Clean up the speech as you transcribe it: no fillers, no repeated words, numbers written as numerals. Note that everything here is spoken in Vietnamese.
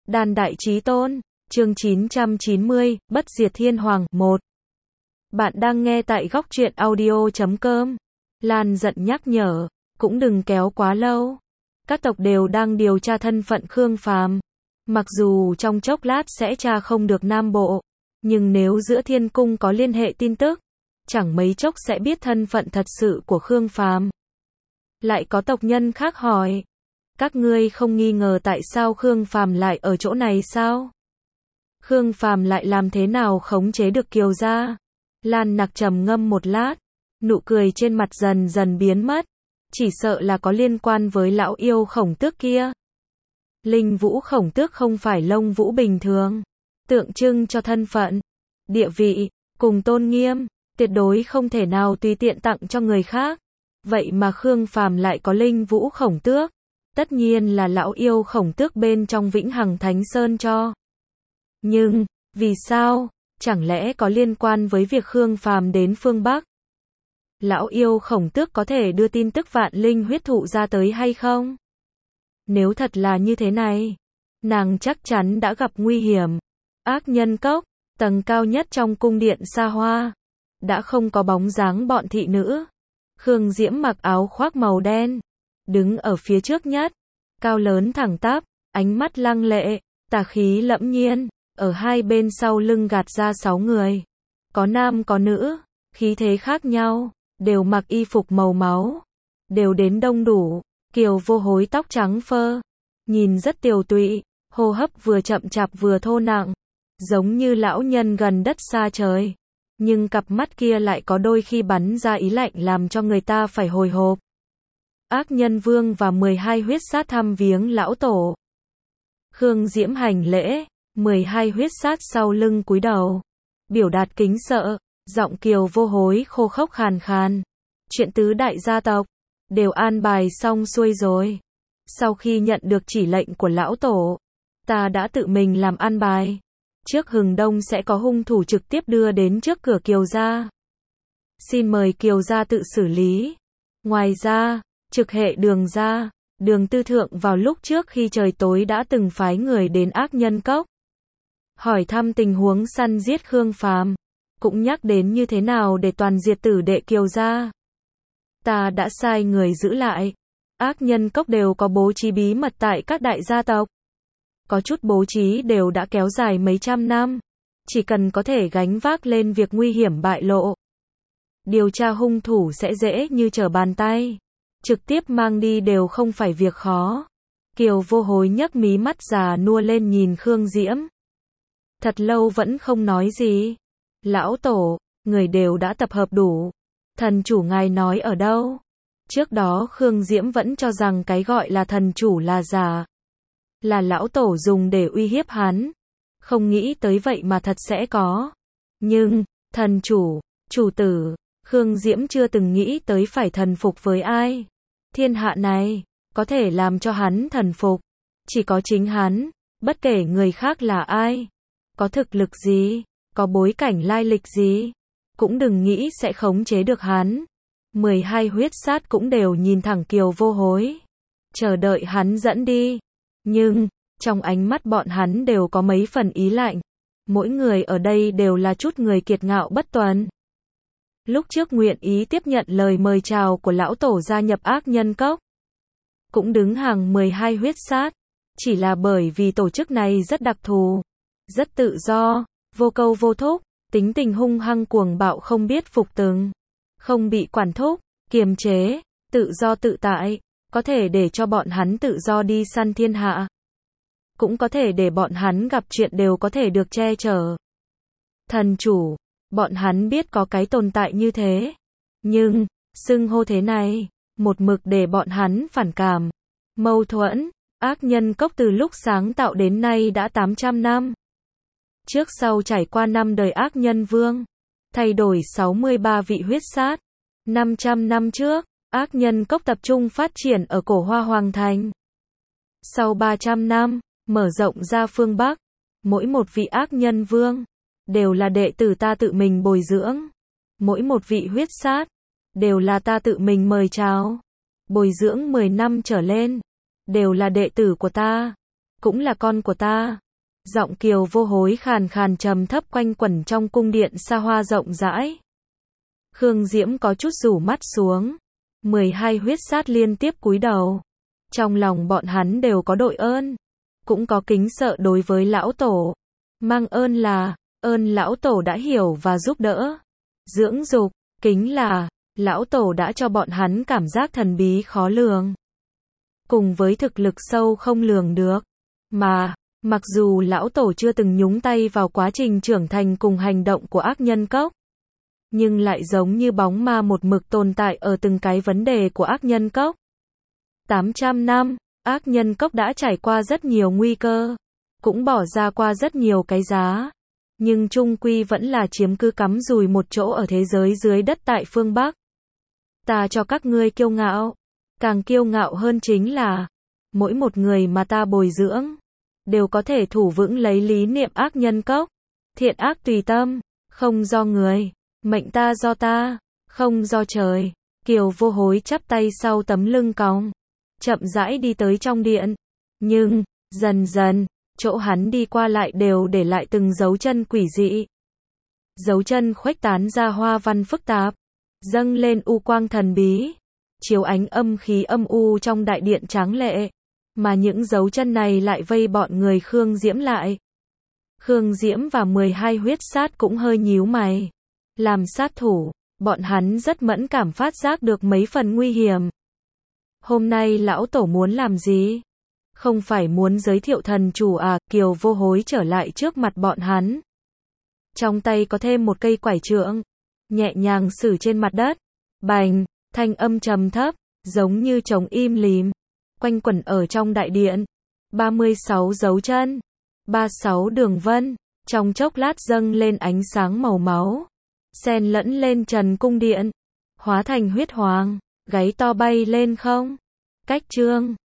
Đàn Đại Chí Tôn, chương 990, Bất Diệt Thiên Hoàng, 1. Bạn đang nghe tại góc truyện audio.com. Lan giận nhắc nhở, cũng đừng kéo quá lâu. Các tộc đều đang điều tra thân phận Khương Phàm. Mặc dù trong chốc lát sẽ tra không được Nam Bộ, nhưng nếu giữa thiên cung có liên hệ tin tức, chẳng mấy chốc sẽ biết thân phận thật sự của Khương Phàm. Lại có tộc nhân khác hỏi, các ngươi không nghi ngờ tại sao Khương Phàm lại ở chỗ này sao? Khương Phàm lại làm thế nào khống chế được Kiều gia? Lan Nặc trầm ngâm một lát, nụ cười trên mặt dần dần biến mất, chỉ sợ là có liên quan với lão yêu Khổng Tước kia. Linh Vũ Khổng Tước không phải lông vũ bình thường, tượng trưng cho thân phận, địa vị, cùng tôn nghiêm, tuyệt đối không thể nào tùy tiện tặng cho người khác. Vậy mà Khương Phàm lại có Linh Vũ Khổng Tước, tất nhiên là lão yêu Khổng Tước bên trong Vĩnh Hằng Thánh Sơn cho. Nhưng, vì sao? Chẳng lẽ có liên quan với việc Khương Phàm đến phương Bắc? Lão yêu Khổng Tước có thể đưa tin tức vạn linh huyết thụ ra tới hay không? Nếu thật là như thế này, nàng chắc chắn đã gặp nguy hiểm. Ác Nhân Cốc, tầng cao nhất trong cung điện xa hoa, đã không có bóng dáng bọn thị nữ. Khương Diễm mặc áo khoác màu đen, đứng ở phía trước nhất, cao lớn thẳng tắp, ánh mắt lăng lệ, tà khí lẫm nhiên, ở hai bên sau lưng gạt ra 6 người. Có nam có nữ, khí thế khác nhau, đều mặc y phục màu máu, đều đến đông đủ. Kiều Vô Hối tóc trắng phơ, nhìn rất tiều tụy, hô hấp vừa chậm chạp vừa thô nặng, giống như lão nhân gần đất xa trời. Nhưng cặp mắt kia lại có đôi khi bắn ra ý lạnh làm cho người ta phải hồi hộp. Ác Nhân Vương và 12 huyết sát thăm viếng lão tổ. Khương Diễm hành lễ, 12 huyết sát sau lưng cúi đầu, biểu đạt kính sợ, giọng Kiều Vô Hối khô khốc khàn khàn. Chuyện tứ đại gia tộc đều an bài xong xuôi rồi. Sau khi nhận được chỉ lệnh của lão tổ, ta đã tự mình làm an bài. Trước hừng đông sẽ có hung thủ trực tiếp đưa đến trước cửa Kiều gia. Xin mời Kiều gia tự xử lý. Ngoài ra, trực hệ Đường gia, Đường Tư Thượng vào lúc trước khi trời tối đã từng phái người đến Ác Nhân Cốc, hỏi thăm tình huống săn giết Khương Phàm, cũng nhắc đến như thế nào để toàn diệt tử đệ Kiều gia. Ta đã sai người giữ lại. Ác Nhân Cốc đều có bố trí bí mật tại các đại gia tộc. Có chút bố trí đều đã kéo dài mấy trăm năm, chỉ cần có thể gánh vác lên việc nguy hiểm bại lộ, điều tra hung thủ sẽ dễ như trở bàn tay, trực tiếp mang đi đều không phải việc khó. Kiều Vô Hối nhấc mí mắt già nua lên nhìn Khương Diễm. Thật lâu vẫn không nói gì. Lão tổ, người đều đã tập hợp đủ. Thần chủ ngài nói ở đâu? Trước đó Khương Diễm vẫn cho rằng cái gọi là thần chủ là giả, là lão tổ dùng để uy hiếp hắn. Không nghĩ tới vậy mà thật sẽ có. Nhưng, thần chủ, chủ tử, Khương Diễm chưa từng nghĩ tới phải thần phục với ai. Thiên hạ này, có thể làm cho hắn thần phục, chỉ có chính hắn, bất kể người khác là ai, có thực lực gì, có bối cảnh lai lịch gì, cũng đừng nghĩ sẽ khống chế được hắn. 12 huyết sát cũng đều nhìn thẳng Kiều Vô Hối, chờ đợi hắn dẫn đi. Nhưng, trong ánh mắt bọn hắn đều có mấy phần ý lạnh. Mỗi người ở đây đều là chút người kiệt ngạo bất tuần. Lúc trước nguyện ý tiếp nhận lời mời chào của lão tổ gia nhập Ác Nhân Cốc, cũng đứng hàng 12 huyết sát, chỉ là bởi vì tổ chức này rất đặc thù, rất tự do, vô câu vô thúc, tính tình hung hăng cuồng bạo không biết phục tùng, không bị quản thúc, kiềm chế, tự do tự tại, có thể để cho bọn hắn tự do đi săn thiên hạ, cũng có thể để bọn hắn gặp chuyện đều có thể được che chở. Thần chủ, bọn hắn biết có cái tồn tại như thế, nhưng, xưng hô thế này, một mực để bọn hắn phản cảm, mâu thuẫn. Ác Nhân Cốc từ lúc sáng tạo đến nay đã 800 năm. Trước sau trải qua 5 đời Ác Nhân Vương, thay đổi 63 vị huyết sát. 500 năm trước, Ác Nhân Cốc tập trung phát triển ở cổ Hoa Hoàng Thành. Sau 300 năm, mở rộng ra phương Bắc, mỗi một vị Ác Nhân Vương đều là đệ tử ta tự mình bồi dưỡng. Mỗi một vị huyết sát đều là ta tự mình mời chào, bồi dưỡng 10 năm trở lên, đều là đệ tử của ta. cũng là con của ta. Giọng Kiều Vô Hối khàn khàn trầm thấp quanh quẩn trong cung điện xa hoa rộng rãi. Khương Diễm có chút rủ mắt xuống. 12 huyết sát liên tiếp cúi đầu. Trong lòng bọn hắn đều có đội ơn, cũng có kính sợ đối với lão tổ. Mang ơn là, ơn lão tổ đã hiểu và giúp đỡ, dưỡng dục, kính là, lão tổ đã cho bọn hắn cảm giác thần bí khó lường. Cùng với thực lực sâu không lường được. Mà, mặc dù lão tổ chưa từng nhúng tay vào quá trình trưởng thành cùng hành động của ác nhân cốc, nhưng lại giống như bóng ma một mực tồn tại ở từng cái vấn đề của ác nhân cốc. 800 năm, ác nhân cốc đã trải qua rất nhiều nguy cơ, cũng bỏ ra qua rất nhiều cái giá, nhưng chung quy vẫn là chiếm cứ cắm rùi một chỗ ở thế giới dưới đất tại phương Bắc. Ta cho các ngươi kiêu ngạo, càng kiêu ngạo hơn chính là, mỗi một người mà ta bồi dưỡng, đều có thể thủ vững lấy lý niệm ác nhân cốc, thiện ác tùy tâm, không do người, mệnh ta do ta, không do trời. Kiều Vô Hối chắp tay sau tấm lưng cong, chậm rãi đi tới trong điện, nhưng, dần dần, chỗ hắn đi qua lại đều để lại từng dấu chân quỷ dị. Dấu chân khuếch tán ra hoa văn phức tạp, dâng lên u quang thần bí, chiếu ánh âm khí âm u trong đại điện tráng lệ, mà những dấu chân này lại vây bọn người Khương Diễm lại. Khương Diễm và 12 huyết sát cũng hơi nhíu mày. Làm sát thủ, bọn hắn rất mẫn cảm phát giác được mấy phần nguy hiểm. Hôm nay lão tổ muốn làm gì? Không phải muốn giới thiệu thần chủ à? Kiều Vô Hối trở lại trước mặt bọn hắn. Trong tay có thêm một cây quải trượng, nhẹ nhàng sử trên mặt đất. Bành, thanh âm trầm thấp, giống như trống im lìm, quanh quẩn ở trong đại điện. 36 dấu chân, 36 đường vân, trong chốc lát dâng lên ánh sáng màu máu, xen lẫn lên trần cung điện, hóa thành huyết hoàng, gáy to bay lên không. Cách chương